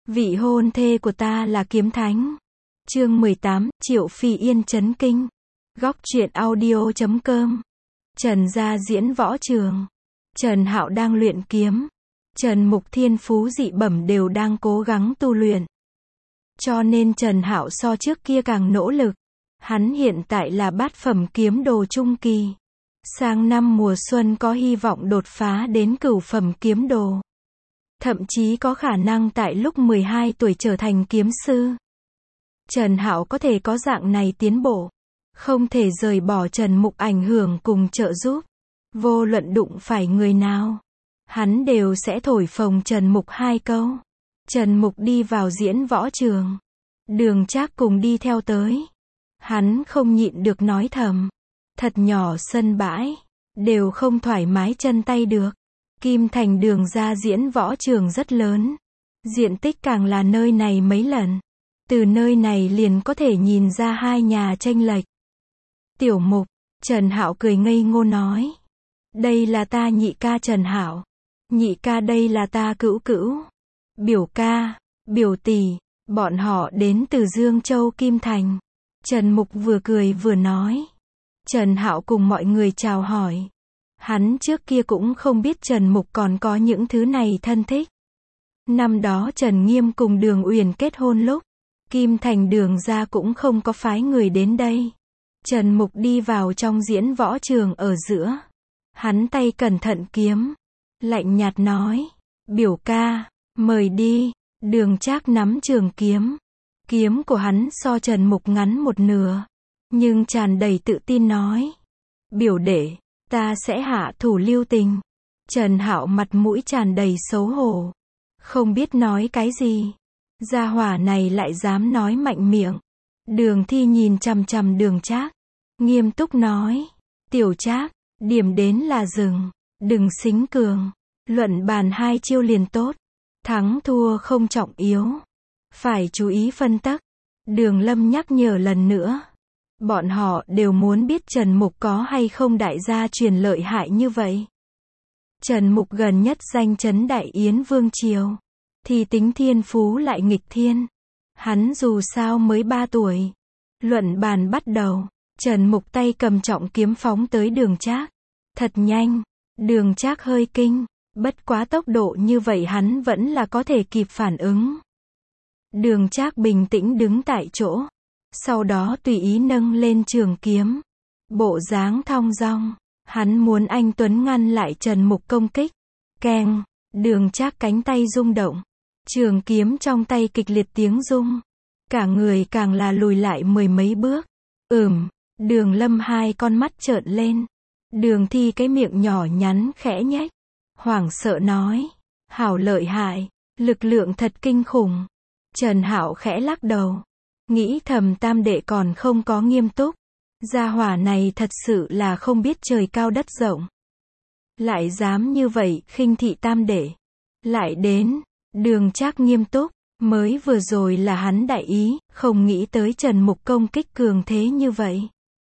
Vị hôn thê của ta là kiếm thánh. Chương 18, Triệu Phi Yên chấn kinh. Góc truyện audio.com. Trần gia diễn võ trường. Trần Hạo đang luyện kiếm. Trần Mục thiên phú dị bẩm đều đang cố gắng tu luyện. Cho nên Trần Hạo so trước kia càng nỗ lực. Hắn hiện tại là bát phẩm kiếm đồ trung kỳ. Sang năm mùa xuân có hy vọng đột phá đến cửu phẩm kiếm đồ. Thậm chí có khả năng tại lúc 12 tuổi trở thành kiếm sư. Trần Hạo có thể có dạng này tiến bộ. Không thể rời bỏ Trần Mục ảnh hưởng cùng trợ giúp. Vô luận đụng phải người nào, hắn đều sẽ thổi phồng Trần Mục 2 câu. Trần Mục đi vào diễn võ trường. Đường Trác cùng đi theo tới. Hắn không nhịn được nói thầm. Thật nhỏ sân bãi. Đều không thoải mái chân tay được. Kim Thành đường ra diễn võ trường rất lớn. Diện tích càng là nơi này mấy lần. Từ nơi này liền có thể nhìn ra hai nhà chênh lệch. Tiểu Mục, Trần Hạo cười ngây ngô nói. Đây là ta nhị ca Trần Hạo. Nhị ca đây là ta cữu cữu. Biểu ca, biểu tỷ, bọn họ đến từ Dương Châu Kim Thành. Trần Mục vừa cười vừa nói. Trần Hạo cùng mọi người chào hỏi. Hắn trước kia cũng không biết Trần Mục còn có những thứ này thân thích. Năm đó Trần Nghiêm cùng Đường Uyển kết hôn lúc, Kim Thành đường ra cũng không có phái người đến đây. Trần Mục đi vào trong diễn võ trường ở giữa. Hắn tay cẩn thận kiếm. Lạnh nhạt nói. Biểu ca, mời đi. Đường Trác nắm trường kiếm. Kiếm của hắn so Trần Mục ngắn một nửa. Nhưng tràn đầy tự tin nói. Biểu đệ, ta sẽ hạ thủ lưu tình. Trần Hạo mặt mũi tràn đầy xấu hổ. Không biết nói cái gì. Gia hỏa này lại dám nói mạnh miệng. Đường Thi nhìn chằm chằm Đường Trác. Nghiêm túc nói. Tiểu Trác, điểm đến là dừng. Đừng xính cường. Luận bàn 2 chiêu liền tốt. Thắng thua không trọng yếu. Phải chú ý phân tắc. Đường Lâm nhắc nhở lần nữa. Bọn họ đều muốn biết Trần Mục có hay không đại gia truyền lợi hại như vậy. Trần Mục gần nhất danh chấn Đại Yến Vương Triều. Thì tính thiên phú lại nghịch thiên. Hắn dù sao mới 3 tuổi. Luận bàn bắt đầu. Trần Mục tay cầm trọng kiếm phóng tới Đường Trác. Thật nhanh. Đường Trác hơi kinh. Bất quá tốc độ như vậy hắn vẫn là có thể kịp phản ứng. Đường Trác bình tĩnh đứng tại chỗ. Sau đó tùy ý nâng lên trường kiếm. Bộ dáng thong dong. Hắn muốn anh Tuấn ngăn lại Trần Mục công kích. Keng. Đường Trác cánh tay rung động. Trường kiếm trong tay kịch liệt tiếng rung. Cả người càng là lùi lại 10 mấy bước. Đường Lâm hai con mắt trợn lên. Đường Thi cái miệng nhỏ nhắn khẽ nhếch. Hoảng sợ nói. Hảo lợi hại. Lực lượng thật kinh khủng. Trần Hạo khẽ lắc đầu. Nghĩ thầm tam đệ còn không có nghiêm túc. Gia hỏa này thật sự là không biết trời cao đất rộng. Lại dám như vậy khinh thị tam đệ. Lại đến. Đường Trác nghiêm túc. Mới vừa rồi là hắn đại ý. Không nghĩ tới Trần Mục công kích cường thế như vậy.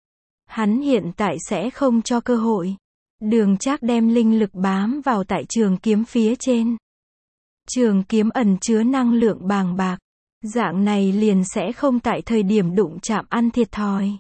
Hắn hiện tại sẽ không cho cơ hội. Đường Trác đem linh lực bám vào tại trường kiếm phía trên. Trường kiếm ẩn chứa năng lượng bàng bạc. Dạng này liền sẽ không tại thời điểm đụng chạm ăn thiệt thòi.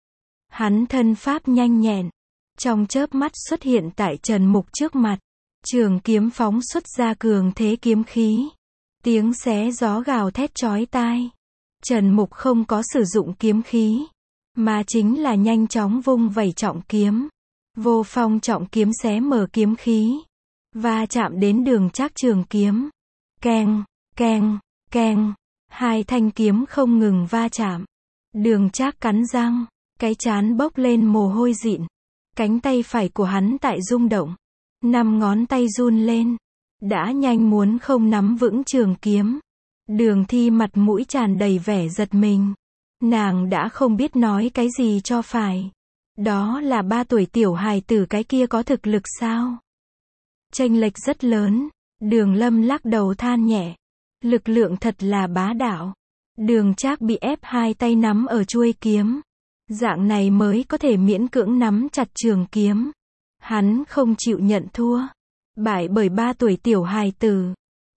Hắn thân pháp nhanh nhẹn. Trong chớp mắt xuất hiện tại Trần Mục trước mặt. Trường kiếm phóng xuất ra cường thế kiếm khí. Tiếng xé gió gào thét chói tai. Trần Mục không có sử dụng kiếm khí. Mà chính là nhanh chóng vung vẩy trọng kiếm. Vô phong trọng kiếm xé mở kiếm khí. Va chạm đến Đường Trác trường kiếm. Keng, keng, keng. Hai thanh kiếm không ngừng va chạm. Đường Trác cắn răng. Cái trán bốc lên mồ hôi dịn. Cánh tay phải của hắn tại rung động. 5 ngón tay run lên. Đã nhanh muốn không nắm vững trường kiếm. Đường Thi mặt mũi tràn đầy vẻ giật mình. Nàng đã không biết nói cái gì cho phải. Đó là 3 tuổi tiểu hài tử cái kia có thực lực sao? Chênh lệch rất lớn. Đường Lâm lắc đầu than nhẹ. Lực lượng thật là bá đạo. Đường Trác bị ép hai tay nắm ở chuôi kiếm. Dạng này mới có thể miễn cưỡng nắm chặt trường kiếm. Hắn không chịu nhận thua. Bại bởi 3 tuổi tiểu hài tử.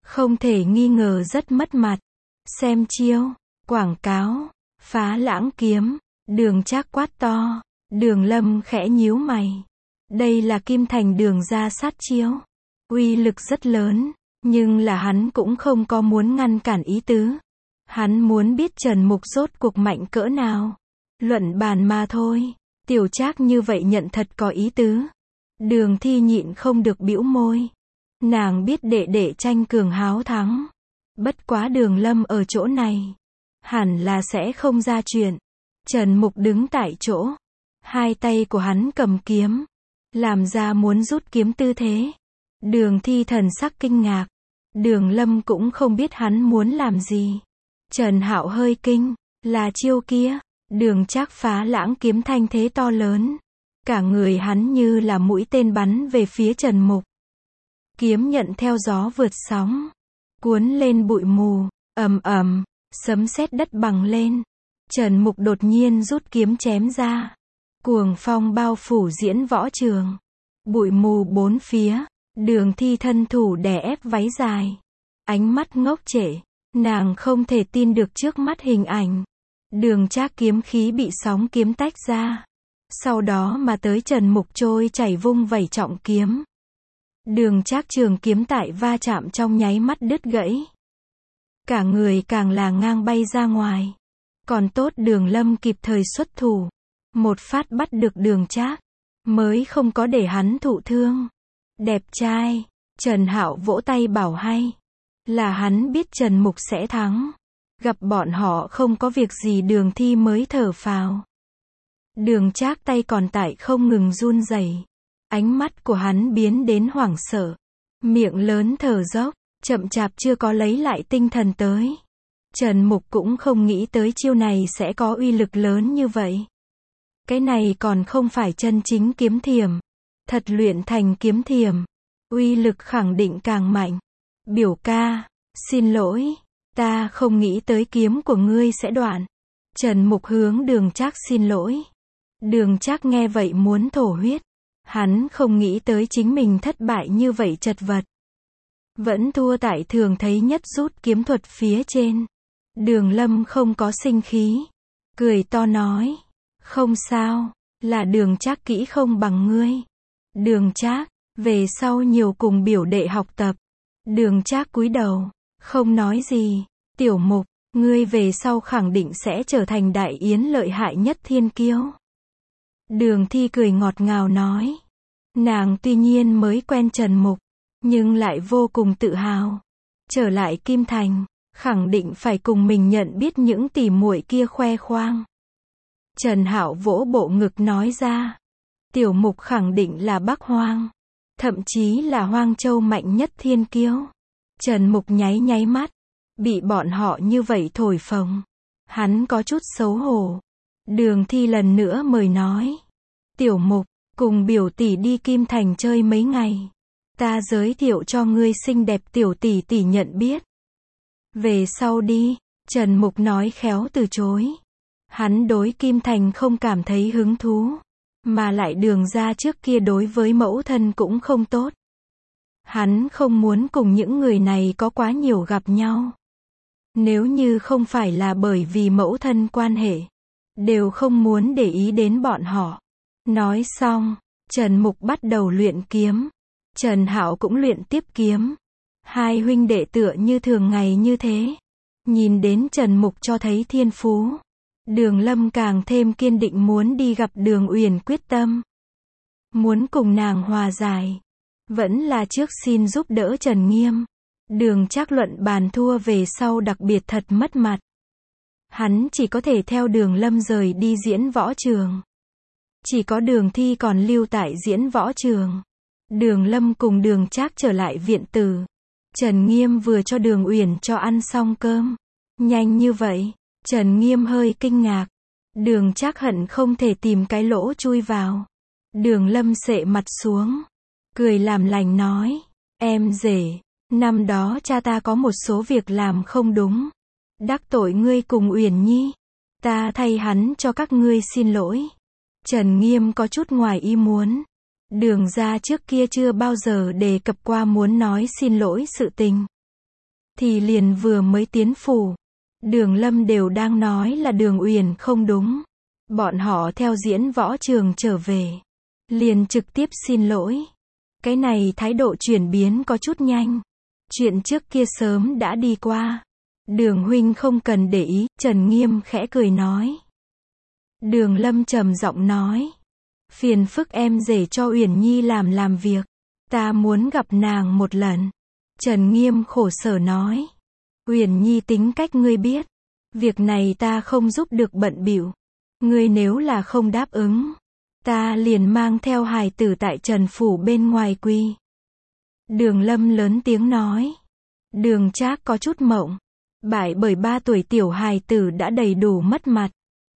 Không thể nghi ngờ rất mất mặt. Xem chiêu, quảng cáo, Phá Lãng kiếm, Đường Trác quát to. Đường Lâm khẽ nhíu mày. Đây là Kim Thành Đường ra sát chiêu. Uy lực rất lớn, nhưng là hắn cũng không có muốn ngăn cản ý tứ. Hắn muốn biết Trần Mục rốt cuộc mạnh cỡ nào. Luận bàn mà thôi. Tiểu Trác như vậy nhận thật có ý tứ. Đường Thi nhịn không được bĩu môi. Nàng biết đệ đệ tranh cường háo thắng. Bất quá Đường Lâm ở chỗ này, hẳn là sẽ không ra chuyện. Trần Mục đứng tại chỗ. Hai tay của hắn cầm kiếm, làm ra muốn rút kiếm tư thế. Đường Thi thần sắc kinh ngạc. Đường Lâm cũng không biết hắn muốn làm gì. Trần Hạo hơi kinh. Là chiêu kia. Đường Trác Phá Lãng kiếm thanh thế to lớn. Cả người hắn như là mũi tên bắn về phía Trần Mục. Kiếm nhận theo gió vượt sóng, cuốn lên bụi mù, ầm ầm, sấm sét đất bằng lên. Trần Mục đột nhiên rút kiếm chém ra. Cuồng phong bao phủ diễn võ trường. Bụi mù bốn phía. Đường Thi thân thủ đè ép váy dài. Ánh mắt ngốc trệ. Nàng không thể tin được trước mắt hình ảnh. Đường Trác kiếm khí bị sóng kiếm tách ra. Sau đó mà tới Trần Mục trôi chảy vung vẩy trọng kiếm. Đường Trác trường kiếm tại va chạm trong nháy mắt đứt gãy. Cả người càng là ngang bay ra ngoài. Còn tốt Đường Lâm kịp thời xuất thủ. Một phát bắt được Đường Trác, mới không có để hắn thụ thương. Đẹp trai. Trần Hạo vỗ tay bảo hay. Là hắn biết Trần Mục sẽ thắng. Gặp bọn họ không có việc gì Đường Thi mới thở phào. Đường Trác tay còn tại không ngừng run rẩy. Ánh mắt của hắn biến đến hoảng sợ. Miệng lớn thở dốc, chậm chạp chưa có lấy lại tinh thần tới. Trần Mục cũng không nghĩ tới chiêu này sẽ có uy lực lớn như vậy. Cái này còn không phải chân chính kiếm thiểm. Thật luyện thành kiếm thiểm, uy lực khẳng định càng mạnh. Biểu ca, xin lỗi, ta không nghĩ tới kiếm của ngươi sẽ đoạn. Trần Mục hướng Đường Trác xin lỗi. Đường Trác nghe vậy muốn thổ huyết. Hắn không nghĩ tới chính mình thất bại như vậy chật vật. Vẫn thua tại thường thấy nhất rút kiếm thuật phía trên. Đường Lâm không có sinh khí. Cười to nói. Không sao, là Đường Trác kỹ không bằng ngươi. Đường Trác, về sau nhiều cùng biểu đệ học tập. Đường Trác cúi đầu, không nói gì. Tiểu Mục, ngươi về sau khẳng định sẽ trở thành đại yến lợi hại nhất thiên kiêu. Đường Thi cười ngọt ngào nói. Nàng tuy nhiên mới quen Trần Mục, nhưng lại vô cùng tự hào. Trở lại Kim Thành, khẳng định phải cùng mình nhận biết những tỉ muội kia khoe khoang. Trần Hạo vỗ bộ ngực nói ra. Tiểu Mục khẳng định là Bắc Hoang. Thậm chí là Hoang Châu mạnh nhất thiên kiêu. Trần Mục nháy nháy mắt. Bị bọn họ như vậy thổi phồng. Hắn có chút xấu hổ. Đường Thi lần nữa mời nói. Tiểu Mục, cùng biểu tỷ đi Kim Thành chơi mấy ngày. Ta giới thiệu cho ngươi xinh đẹp tiểu tỷ tỷ nhận biết. Về sau đi. Trần Mục nói khéo từ chối. Hắn đối Kim Thành không cảm thấy hứng thú. Mà lại Đường ra trước kia đối với mẫu thân cũng không tốt. Hắn không muốn cùng những người này có quá nhiều gặp nhau. Nếu như không phải là bởi vì mẫu thân quan hệ, đều không muốn để ý đến bọn họ. Nói xong, Trần Mục bắt đầu luyện kiếm. Trần Hạo cũng luyện tiếp kiếm. Hai huynh đệ tựa như thường ngày như thế. Nhìn đến Trần Mục cho thấy thiên phú. Đường Lâm càng thêm kiên định muốn đi gặp Đường Uyển quyết tâm. Muốn cùng nàng hòa giải. Vẫn là trước xin giúp đỡ Trần Nghiêm. Đường Trác luận bàn thua về sau đặc biệt thật mất mặt. Hắn chỉ có thể theo Đường Lâm rời đi diễn võ trường. Chỉ có Đường Thi còn lưu tại diễn võ trường. Đường Lâm cùng Đường Trác trở lại viện tử. Trần Nghiêm vừa cho Đường Uyển cho ăn xong cơm. Nhanh như vậy, Trần Nghiêm hơi kinh ngạc. Đường Trác hận không thể tìm cái lỗ chui vào. Đường Lâm xệ mặt xuống, cười làm lành nói. Em rể, năm đó cha ta có một số việc làm không đúng. Đắc tội ngươi cùng Uyển Nhi. Ta thay hắn cho các ngươi xin lỗi. Trần Nghiêm có chút ngoài ý muốn. Đường ra trước kia chưa bao giờ đề cập qua muốn nói xin lỗi sự tình. thì liền vừa mới tiến phủ. Đường Lâm đều đang nói là Đường Uyển không đúng. Bọn họ theo diễn võ trường trở về. Liền trực tiếp xin lỗi. Cái này thái độ chuyển biến có chút nhanh. Chuyện trước kia sớm đã đi qua. Đường huynh không cần để ý, Trần Nghiêm khẽ cười nói. Đường Lâm trầm giọng nói. Phiền phức em rể cho Uyển Nhi làm việc. Ta muốn gặp nàng một lần. Trần Nghiêm khổ sở nói. Uyển Nhi tính cách ngươi biết. Việc này ta không giúp được bận bịu. Ngươi nếu là không đáp ứng, ta liền mang theo hài tử tại Trần phủ bên ngoài quy. Đường Lâm lớn tiếng nói. Đường Trác có chút mộng. Bởi 3 tuổi tiểu hài tử đã đầy đủ mất mặt.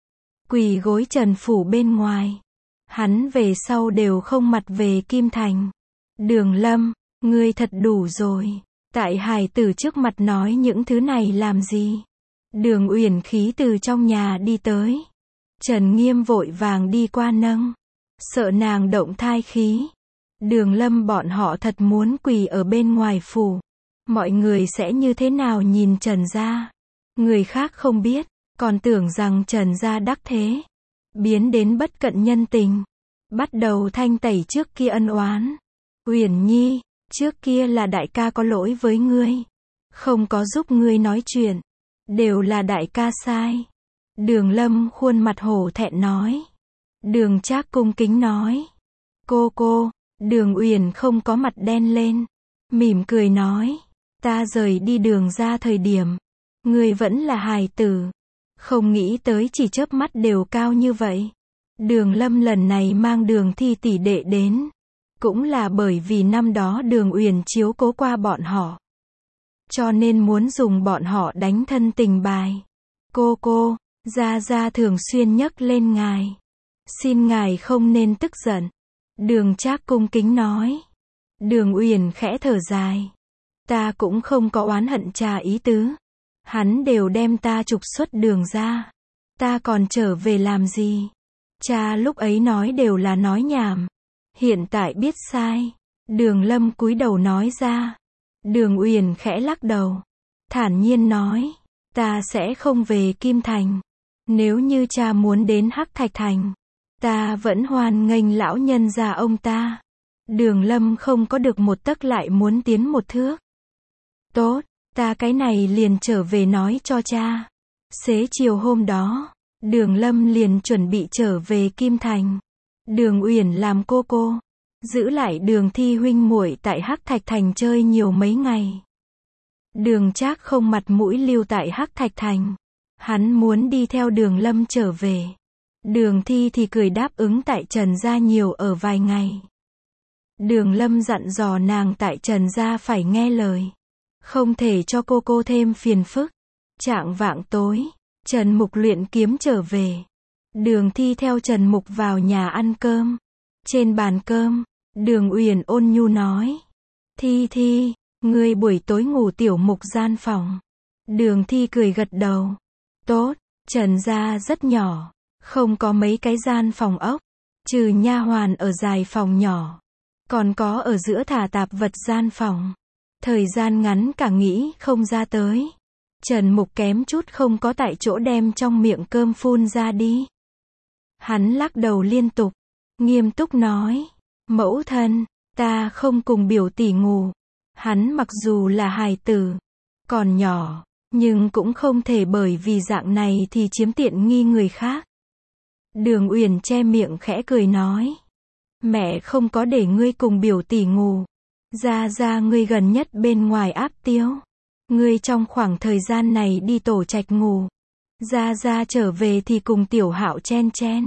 Quỳ gối Trần phủ bên ngoài. Hắn về sau đều không mặt về Kim Thành. Đường Lâm, ngươi thật đủ rồi. Tại hài tử trước mặt nói những thứ này làm gì? Đường Uyển khí từ trong nhà đi tới. Trần Nghiêm vội vàng đi qua nâng. Sợ nàng động thai khí. Đường Lâm bọn họ thật muốn quỳ ở bên ngoài phủ. Mọi người sẽ như thế nào nhìn Trần gia? Người khác không biết, còn tưởng rằng Trần gia đắc thế. Biến đến bất cận nhân tình. Bắt đầu thanh tẩy trước kia ân oán. Uyển Nhi, trước kia là đại ca có lỗi với ngươi. Không có giúp ngươi nói chuyện. Đều là đại ca sai. Đường Lâm khuôn mặt hổ thẹn nói. Đường Trác cung kính nói. Cô, Đường Uyển không có mặt đen lên. Mỉm cười nói. Ta rời đi Đường ra thời điểm. Ngươi vẫn là hài tử. Không nghĩ tới chỉ chớp mắt đều cao như vậy. Đường Lâm lần này mang Đường Thi tỷ đệ đến. Cũng là bởi vì năm đó Đường Uyển chiếu cố qua bọn họ. Cho nên muốn dùng bọn họ đánh thân tình bài. Cô, Gia thường xuyên nhắc lên ngài. Xin ngài không nên tức giận. Đường Trác cung kính nói. Đường Uyển khẽ thở dài. Ta cũng không có oán hận cha ý tứ. Hắn đều đem ta trục xuất Đường ra. Ta còn trở về làm gì? Cha lúc ấy nói đều là nói nhảm. Hiện tại biết sai. Đường Lâm cúi đầu nói ra. Đường Uyển khẽ lắc đầu. Thản nhiên nói. Ta sẽ không về Kim Thành. Nếu như cha muốn đến Hắc Thạch Thành, ta vẫn hoan nghênh lão nhân gia ông ta. Đường Lâm không có được một tấc lại muốn tiến một thước. Tốt, ta cái này liền trở về nói cho cha. Xế chiều hôm đó, Đường Lâm liền chuẩn bị trở về Kim Thành. Đường Uyển làm cô, giữ lại Đường Thi huynh muội tại Hắc Thạch Thành chơi nhiều mấy ngày. Đường Trác không mặt mũi lưu tại Hắc Thạch Thành. Hắn muốn đi theo Đường Lâm trở về. Đường Thi thì cười đáp ứng tại Trần gia nhiều ở vài ngày. Đường Lâm dặn dò nàng tại Trần gia phải nghe lời. Không thể cho cô thêm phiền phức. Chạng vạng tối, Trần Mục luyện kiếm trở về. Đường Thi theo Trần Mục vào nhà ăn cơm. Trên bàn cơm, Đường Uyển ôn nhu nói. Thi, ngươi buổi tối ngủ tiểu Mục gian phòng. Đường Thi cười gật đầu. Tốt, Trần gia rất nhỏ. Không có mấy cái gian phòng ốc. Trừ nha hoàn ở dài phòng nhỏ. Còn có ở giữa thả tạp vật gian phòng. Thời gian ngắn cả nghĩ không ra tới. Trần Mục kém chút không có tại chỗ đem trong miệng cơm phun ra đi. Hắn lắc đầu liên tục. Nghiêm túc nói. Mẫu thân, ta không cùng biểu tỷ ngủ. Hắn mặc dù là hài tử, còn nhỏ, nhưng cũng không thể bởi vì dạng này thì chiếm tiện nghi người khác. Đường Uyển che miệng khẽ cười nói. Mẹ không có để ngươi cùng biểu tỷ ngủ. Ra ngươi gần nhất bên ngoài áp tiêu. Ngươi trong khoảng thời gian này đi tổ trạch ngủ. Ra trở về thì cùng Tiểu Hạo chen.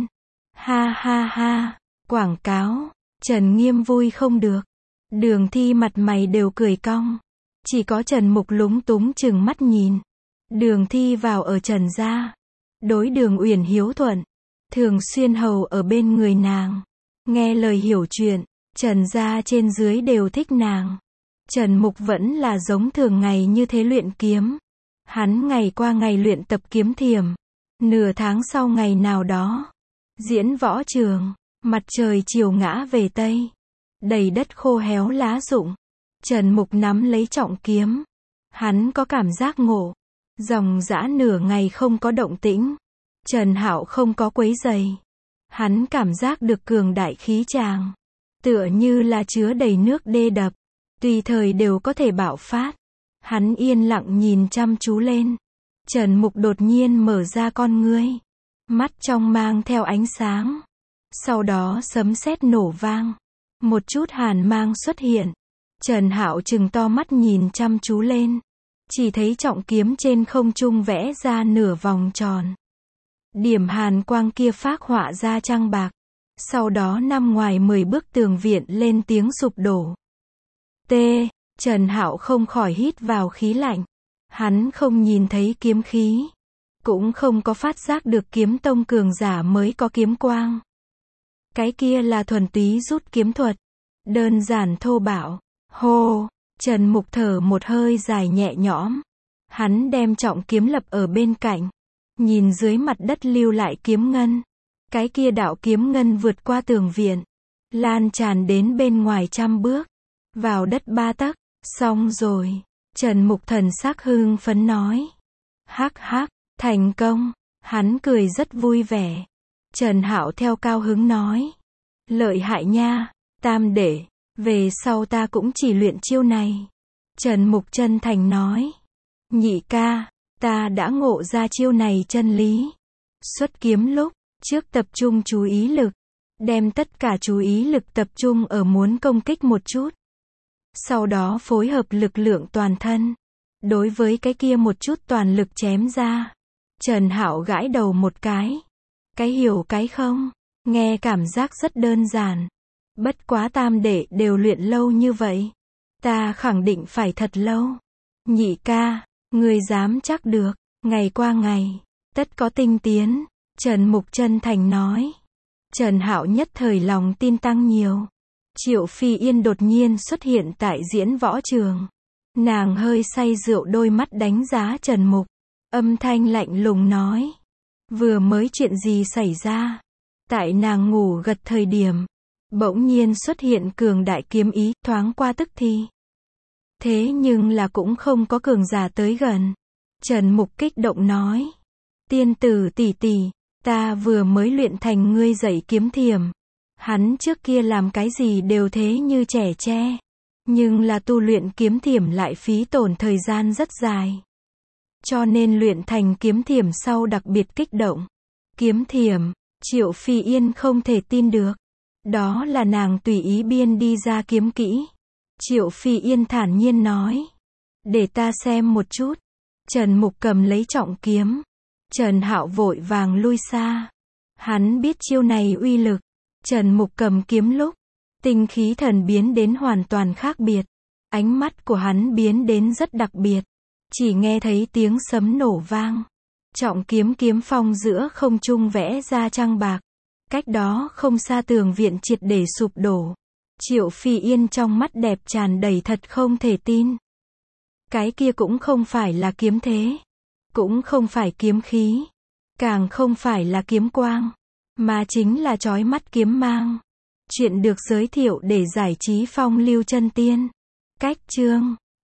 Ha, quảng cáo. Trần Nghiêm vui không được. Đường Thi mặt mày đều cười cong. Chỉ có Trần Mục lúng túng chừng mắt nhìn. Đường Thi vào ở Trần gia. Đối Đường Uyển hiếu thuận. Thường xuyên hầu ở bên người nàng. Nghe lời hiểu chuyện. Trần gia trên dưới đều thích nàng. Trần Mục vẫn là giống thường ngày như thế luyện kiếm. Hắn ngày qua ngày luyện tập kiếm thiểm. Nửa tháng sau ngày nào đó, diễn võ trường, mặt trời chiều ngã về Tây. Đầy đất khô héo lá rụng. Trần Mục nắm lấy trọng kiếm. Hắn có cảm giác ngộ. Dòng dã nửa ngày không có động tĩnh. Trần Hạo không có quấy rầy. Hắn cảm giác được cường đại khí tràng. Tựa như là chứa đầy nước đê đập. Tùy thời đều có thể bạo phát. Hắn yên lặng nhìn chăm chú lên. Trần Mục đột nhiên mở ra con ngươi. Mắt trong mang theo ánh sáng. Sau đó sấm sét nổ vang. Một chút hàn mang xuất hiện. Trần Hạo trừng to mắt nhìn chăm chú lên. Chỉ thấy trọng kiếm trên không trung vẽ ra nửa vòng tròn. Điểm hàn quang kia phác họa ra trăng bạc. Sau đó nằm ngoài 10 bức tường viện lên tiếng sụp đổ. T. Trần Hạo không khỏi hít vào khí lạnh. Hắn không nhìn thấy kiếm khí. Cũng không có phát giác được kiếm tông cường giả mới có kiếm quang. Cái kia là thuần túy rút kiếm thuật. Đơn giản thô bạo. Hô. Trần Mục thở một hơi dài nhẹ nhõm. Hắn đem trọng kiếm lập ở bên cạnh. Nhìn dưới mặt đất lưu lại kiếm ngân. Cái kia đạo kiếm ngân vượt qua tường viện. Lan tràn đến bên ngoài 100 bước. Vào đất 3 tấc. Xong rồi. Trần Mục thần sắc hưng phấn nói. Hắc hắc, thành công. Hắn cười rất vui vẻ. Trần Hạo theo cao hứng nói. Lợi hại nha, Tam đệ. Về sau ta cũng chỉ luyện chiêu này. Trần Mục chân thành nói. Nhị ca, ta đã ngộ ra chiêu này chân lý. Xuất kiếm lúc, trước tập trung chú ý lực. Đem tất cả chú ý lực tập trung ở muốn công kích một chút. Sau đó phối hợp lực lượng toàn thân. Đối với cái kia một chút toàn lực chém ra. Trần Hạo gãi đầu một cái. Cái hiểu cái không. Nghe cảm giác rất đơn giản. Bất quá Tam đệ đều luyện lâu như vậy. Ta khẳng định phải thật lâu. Nhị ca, ngươi dám chắc được. Ngày qua ngày, tất có tinh tiến. Trần Mục chân thành nói. Trần Hạo nhất thời lòng tin tăng nhiều. Triệu Phi Yên đột nhiên xuất hiện tại diễn võ trường. Nàng hơi say rượu đôi mắt đánh giá Trần Mục. Âm thanh lạnh lùng nói. Vừa mới chuyện gì xảy ra? Tại nàng ngủ gật thời điểm. Bỗng nhiên xuất hiện cường đại kiếm ý, thoáng qua tức thì. Thế nhưng là cũng không có cường giả tới gần. Trần Mục kích động nói. Tiên tử tỷ tỷ, ta vừa mới luyện thành ngươi dạy kiếm thiểm. Hắn trước kia làm cái gì đều thế như trẻ tre. Nhưng là tu luyện kiếm thiểm lại phí tổn thời gian rất dài. Cho nên luyện thành kiếm thiểm sau đặc biệt kích động. Kiếm thiểm, Triệu Phi Yên không thể tin được. Đó là nàng tùy ý biên đi ra kiếm kỹ. Triệu Phi Yên thản nhiên nói. Để ta xem một chút. Trần Mục cầm lấy trọng kiếm. Trần Hạo vội vàng lui xa. Hắn biết chiêu này uy lực. Trần Mục cầm kiếm lúc. Tinh khí thần biến đến hoàn toàn khác biệt. Ánh mắt của hắn biến đến rất đặc biệt. Chỉ nghe thấy tiếng sấm nổ vang. Trọng kiếm kiếm phong giữa không trung vẽ ra trăng bạc. Cách đó không xa tường viện triệt để sụp đổ. Triệu Phi Yên trong mắt đẹp tràn đầy thật không thể tin. Cái kia cũng không phải là kiếm thế. Cũng không phải kiếm khí. Càng không phải là kiếm quang. Mà chính là chói mắt kiếm mang. Chuyện được giới thiệu để giải trí phong lưu chân tiên. Cách chương